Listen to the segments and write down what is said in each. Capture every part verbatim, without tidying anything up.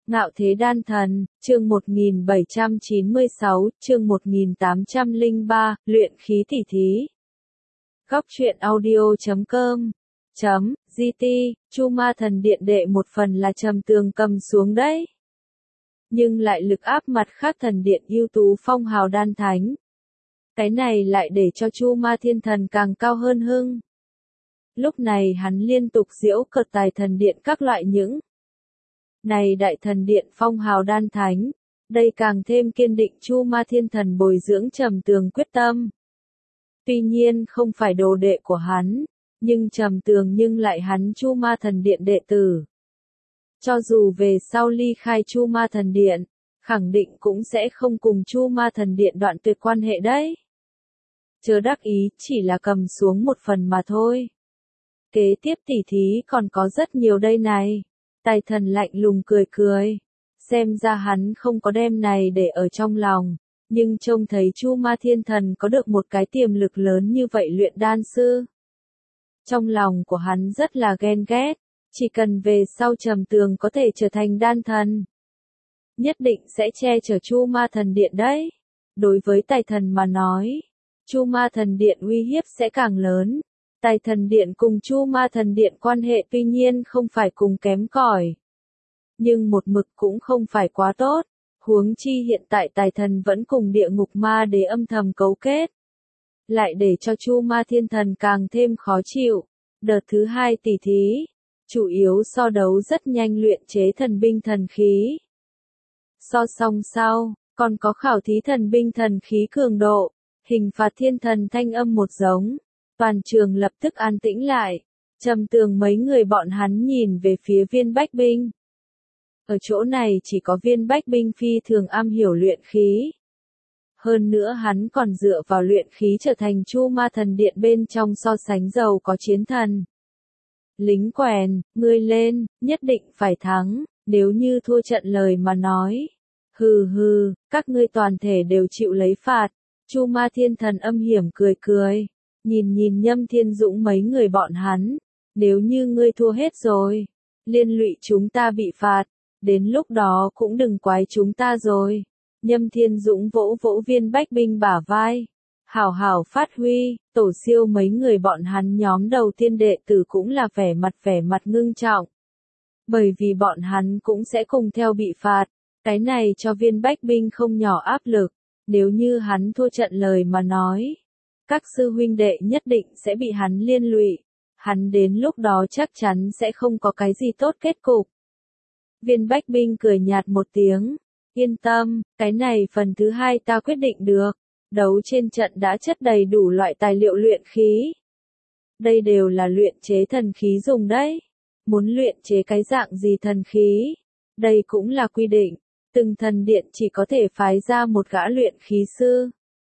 Ngạo thế đan thần, chương một nghìn bảy trăm chín mươi sáu, chương một nghìn tám trăm lẻ ba, luyện khí tỉ thí. Góc truyện audio chấm com chấm gt, Chu Ma Thần Điện đệ một phần là Trầm Tường cầm xuống đấy. Nhưng lại lực áp mặt khác thần điện ưu tú phong hào đan thánh. Cái này lại để cho Chu Ma Thiên Thần càng cao hơn hưng. Lúc này hắn liên tục giễu cợt tài thần điện các loại những này đại thần điện phong hào đan thánh, đây càng thêm kiên định Chu Ma Thiên Thần bồi dưỡng Trầm Tường quyết tâm. Tuy nhiên không phải đồ đệ của hắn, nhưng Trầm Tường nhưng lại hắn Chu Ma Thần Điện đệ tử. Cho dù về sau ly khai Chu Ma Thần Điện, khẳng định cũng sẽ không cùng Chu Ma Thần Điện đoạn tuyệt quan hệ đấy. Chớ đắc ý, chỉ là cầm xuống một phần mà thôi. Kế tiếp tỉ thí còn có rất nhiều đây này. Tài thần lạnh lùng cười cười. Xem ra hắn không có đem này để ở trong lòng. Nhưng trông thấy Chu Ma Thiên Thần có được một cái tiềm lực lớn như vậy luyện đan sư. Trong lòng của hắn rất là ghen ghét. Chỉ cần về sau Trầm Tường có thể trở thành đan thần, nhất định sẽ che chở Chu Ma Thần Điện đấy. Đối với Tài thần mà nói, Chu Ma Thần Điện uy hiếp sẽ càng lớn. Tài thần điện cùng Chu Ma Thần Điện quan hệ tuy nhiên không phải cùng kém cỏi, nhưng một mực cũng không phải quá tốt, huống chi hiện tại Tài thần vẫn cùng Địa Ngục Ma Đế âm thầm cấu kết, lại để cho Chu Ma Thiên Thần càng thêm khó chịu. Đợt thứ hai tỉ thí, chủ yếu so đấu rất nhanh luyện chế thần binh thần khí. So song sau, còn có khảo thí thần binh thần khí cường độ, hình phạt thiên thần thanh âm một giống. Toàn trường lập tức an tĩnh lại. Trầm Tường mấy người bọn hắn nhìn về phía Viên Bách Binh. Ở chỗ này chỉ có Viên Bách Binh phi thường am hiểu luyện khí. Hơn nữa hắn còn dựa vào luyện khí trở thành Chu Ma Thần Điện bên trong so sánh giàu có chiến thần. Lính quèn, ngươi lên, nhất định phải thắng, nếu như thua trận lời mà nói. Hừ hừ, các ngươi toàn thể đều chịu lấy phạt. Chu Ma Thiên Thần âm hiểm cười cười. Nhìn nhìn Nhâm Thiên Dũng mấy người bọn hắn, nếu như ngươi thua hết rồi, liên lụy chúng ta bị phạt, đến lúc đó cũng đừng quái chúng ta rồi. Nhâm Thiên Dũng vỗ vỗ Viên Bách Binh bả vai, hảo hảo phát huy. Tổ siêu mấy người bọn hắn nhóm đầu tiên đệ tử cũng là vẻ mặt vẻ mặt ngưng trọng, bởi vì bọn hắn cũng sẽ cùng theo bị phạt, cái này cho Viên Bách Binh không nhỏ áp lực, nếu như hắn thua trận lời mà nói. Các sư huynh đệ nhất định sẽ bị hắn liên lụy, hắn đến lúc đó chắc chắn sẽ không có cái gì tốt kết cục. Viên Bách Binh cười nhạt một tiếng, yên tâm, cái này phần thứ hai ta quyết định được, đấu trên trận đã chất đầy đủ loại tài liệu luyện khí. Đây đều là luyện chế thần khí dùng đấy, muốn luyện chế cái dạng gì thần khí, đây cũng là quy định, từng thần điện chỉ có thể phái ra một gã luyện khí sư.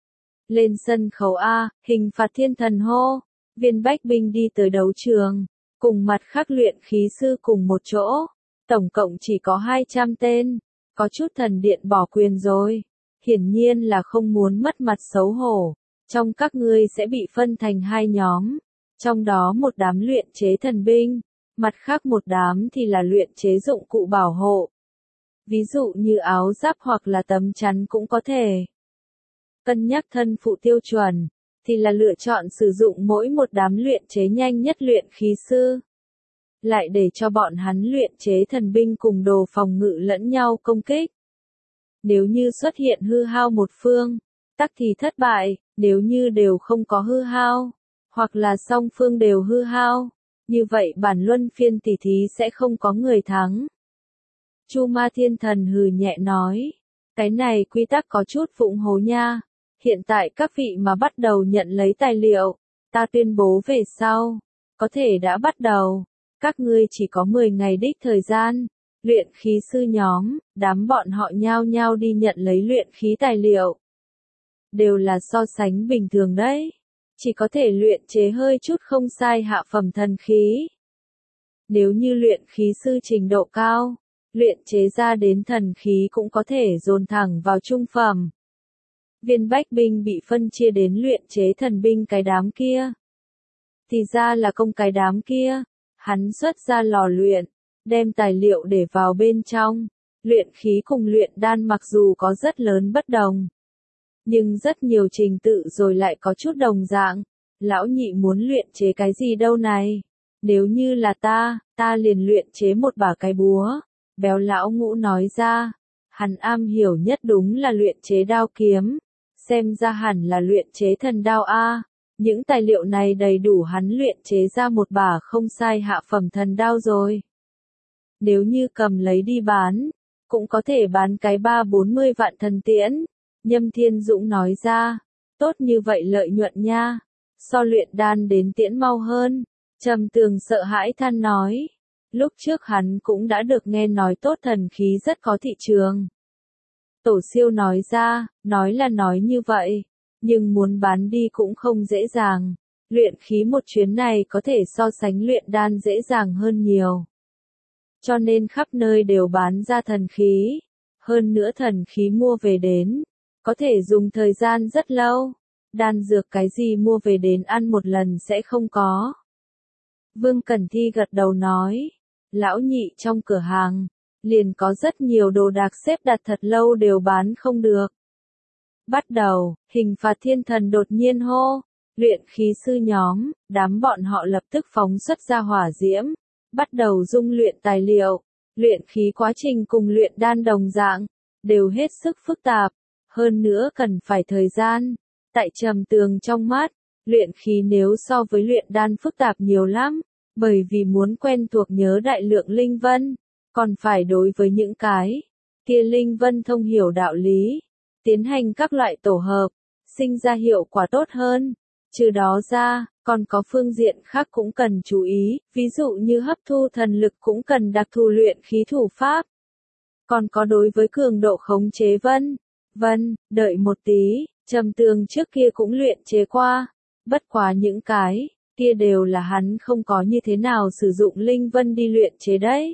Lên sân khấu A, hình phạt thiên thần hô. Viên Bách Binh đi tới đấu trường, cùng mặt khác luyện khí sư cùng một chỗ. Tổng cộng chỉ có hai trăm tên. Có chút thần điện bỏ quyền rồi. Hiển nhiên là không muốn mất mặt xấu hổ. Trong các ngươi sẽ bị phân thành hai nhóm. Trong đó một đám luyện chế thần binh. Mặt khác một đám thì là luyện chế dụng cụ bảo hộ. Ví dụ như áo giáp hoặc là tấm chắn cũng có thể. Cân nhắc thân phụ tiêu chuẩn, thì là lựa chọn sử dụng mỗi một đám luyện chế nhanh nhất luyện khí sư. Lại để cho bọn hắn luyện chế thần binh cùng đồ phòng ngự lẫn nhau công kích. Nếu như xuất hiện hư hao một phương, tắc thì thất bại, nếu như đều không có hư hao, hoặc là song phương đều hư hao, như vậy bản luân phiên tỉ thí sẽ không có người thắng. Chu Ma Thiên Thần hừ nhẹ nói, cái này quy tắc có chút vụng hồ nha. Hiện tại các vị mà bắt đầu nhận lấy tài liệu, ta tuyên bố về sau, có thể đã bắt đầu, các ngươi chỉ có mười ngày đích thời gian, luyện khí sư nhóm, đám bọn họ nhao nhao đi nhận lấy luyện khí tài liệu. Đều là so sánh bình thường đấy, chỉ có thể luyện chế hơi chút không sai hạ phẩm thần khí. Nếu như luyện khí sư trình độ cao, luyện chế ra đến thần khí cũng có thể dồn thẳng vào trung phẩm. Viên Bách Binh bị phân chia đến luyện chế thần binh cái đám kia. Thì ra là công cái đám kia, hắn xuất ra lò luyện, đem tài liệu để vào bên trong, Luyện khí cùng luyện đan mặc dù có rất lớn bất đồng, nhưng rất nhiều trình tự rồi lại có chút đồng dạng. Lão nhị muốn luyện chế cái gì đâu này? Nếu như là ta, ta liền luyện chế một bả cái búa. Béo lão ngũ nói ra, hắn am hiểu nhất đúng là luyện chế đao kiếm. Xem ra hẳn là luyện chế thần đao a. Những tài liệu này đầy đủ hắn luyện chế ra một bả không sai hạ phẩm thần đao rồi. Nếu như cầm lấy đi bán, cũng có thể bán cái ba bốn mươi vạn thần tiễn. Nhâm Thiên Dũng nói ra, tốt như vậy lợi nhuận nha, so luyện đan đến tiễn mau hơn. Trầm Tường sợ hãi than nói, lúc trước hắn cũng đã được nghe nói tốt thần khí rất có thị trường. Tổ siêu nói ra, nói là nói như vậy, nhưng muốn bán đi cũng không dễ dàng. Luyện khí một chuyến này có thể so sánh luyện đan dễ dàng hơn nhiều. Cho nên khắp nơi đều bán ra thần khí. Hơn nữa thần khí mua về đến, có thể dùng thời gian rất lâu. Đan dược cái gì mua về đến ăn một lần sẽ không có. Vương Cẩn Thi gật đầu nói, lão nhị trong cửa hàng, liền có rất nhiều đồ đạc xếp đặt thật lâu đều bán không được. Bắt đầu, Hình Phạt Thiên Thần đột nhiên hô, luyện khí sư nhóm, đám bọn họ lập tức phóng xuất ra hỏa diễm, bắt đầu dung luyện tài liệu. Luyện khí quá trình cùng luyện đan đồng dạng, đều hết sức phức tạp, hơn nữa cần phải thời gian. Tại Trầm Tường trong mắt, luyện khí nếu so với luyện đan phức tạp nhiều lắm, bởi vì muốn quen thuộc nhớ đại lượng linh vân, còn phải đối với những cái kia linh vân thông hiểu đạo lý, tiến hành các loại tổ hợp, sinh ra hiệu quả tốt hơn. Trừ đó ra, còn có phương diện khác cũng cần chú ý, ví dụ như hấp thu thần lực cũng cần đặc thù luyện khí thủ pháp. Còn có đối với cường độ khống chế vân, vân, đợi một tí, Trầm Tường trước kia cũng luyện chế qua, bất quá những cái kia đều là hắn không có như thế nào sử dụng linh vân đi luyện chế đấy.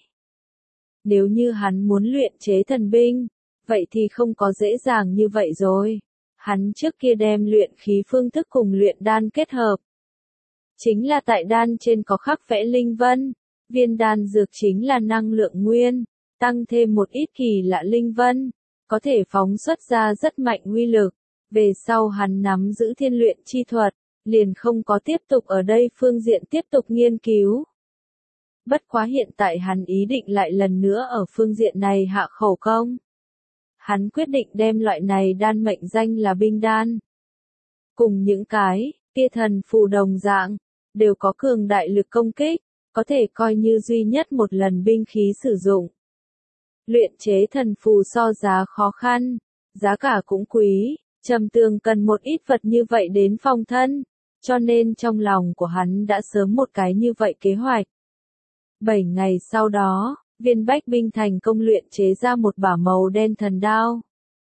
Nếu như hắn muốn luyện chế thần binh, vậy thì không có dễ dàng như vậy rồi. Hắn trước kia đem luyện khí phương thức cùng luyện đan kết hợp. Chính là tại đan trên có khắc vẽ linh vân, viên đan dược chính là năng lượng nguyên, tăng thêm một ít kỳ lạ linh vân, có thể phóng xuất ra rất mạnh uy lực. Về sau hắn nắm giữ thiên luyện chi thuật, liền không có tiếp tục ở đây phương diện tiếp tục nghiên cứu. Bất quá hiện tại hắn ý định lại lần nữa ở phương diện này hạ khẩu công. Hắn quyết định đem loại này đan mệnh danh là binh đan. Cùng những cái kia thần phù đồng dạng, đều có cường đại lực công kích, có thể coi như duy nhất một lần binh khí sử dụng. Luyện chế thần phù so giá khó khăn, giá cả cũng quý, Trầm Tường cần một ít vật như vậy đến phòng thân, cho nên trong lòng của hắn đã sớm một cái như vậy kế hoạch. Bảy ngày sau đó, Viên Bách Binh thành công luyện chế ra một bả màu đen thần đao.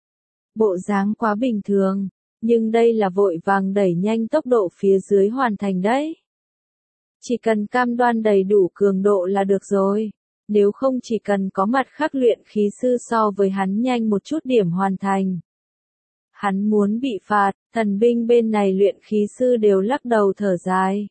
Bộ dáng quá bình thường, nhưng đây là vội vàng đẩy nhanh tốc độ phía dưới hoàn thành đấy. Chỉ cần cam đoan đầy đủ cường độ là được rồi, nếu không chỉ cần có mặt khác luyện khí sư so với hắn nhanh một chút điểm hoàn thành. Hắn muốn bị phạt, thần binh bên này luyện khí sư đều lắc đầu thở dài.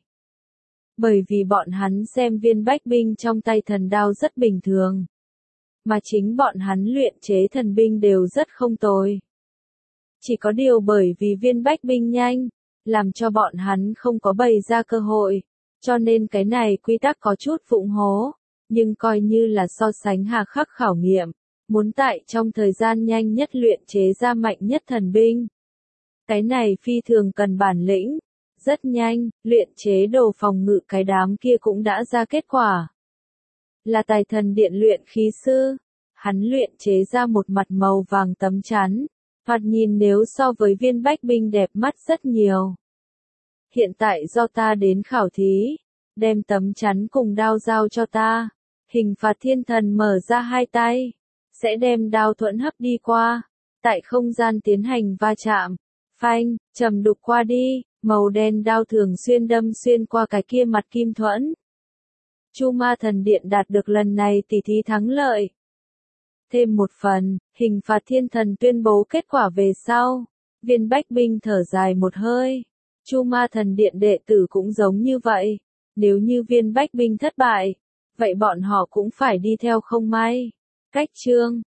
Bởi vì bọn hắn xem Viên Bách Binh trong tay thần đao rất bình thường. Mà chính bọn hắn luyện chế thần binh đều rất không tồi. Chỉ có điều bởi vì Viên Bách Binh nhanh, làm cho bọn hắn không có bày ra cơ hội, cho nên cái này quy tắc có chút vụng hố, nhưng coi như là so sánh hà khắc khảo nghiệm, muốn tại trong thời gian nhanh nhất luyện chế ra mạnh nhất thần binh. Cái này phi thường cần bản lĩnh. Rất nhanh, luyện chế đồ phòng ngự cái đám kia cũng đã ra kết quả. Là Tài Thần Điện luyện khí sư, hắn luyện chế ra một mặt màu vàng tấm chắn, thoạt nhìn nếu so với Viên Bách Binh đẹp mắt rất nhiều. Hiện tại do ta đến khảo thí, đem tấm chắn cùng đao giao cho ta. Hình Phạt Thiên Thần mở ra hai tay, sẽ đem đao thuẫn hấp đi qua, tại không gian tiến hành va chạm, phanh, trầm đục qua đi. Màu đen đao thường xuyên đâm xuyên qua cái kia mặt kim thuẫn. Chu Ma Thần Điện đạt được lần này tỷ thí thắng lợi. Thêm một phần, Hình Phạt Thiên Thần tuyên bố kết quả về sau. Viên Bách Binh thở dài một hơi. Chu Ma Thần Điện đệ tử cũng giống như vậy. Nếu như Viên Bách Binh thất bại, vậy bọn họ cũng phải đi theo không may. Cách chương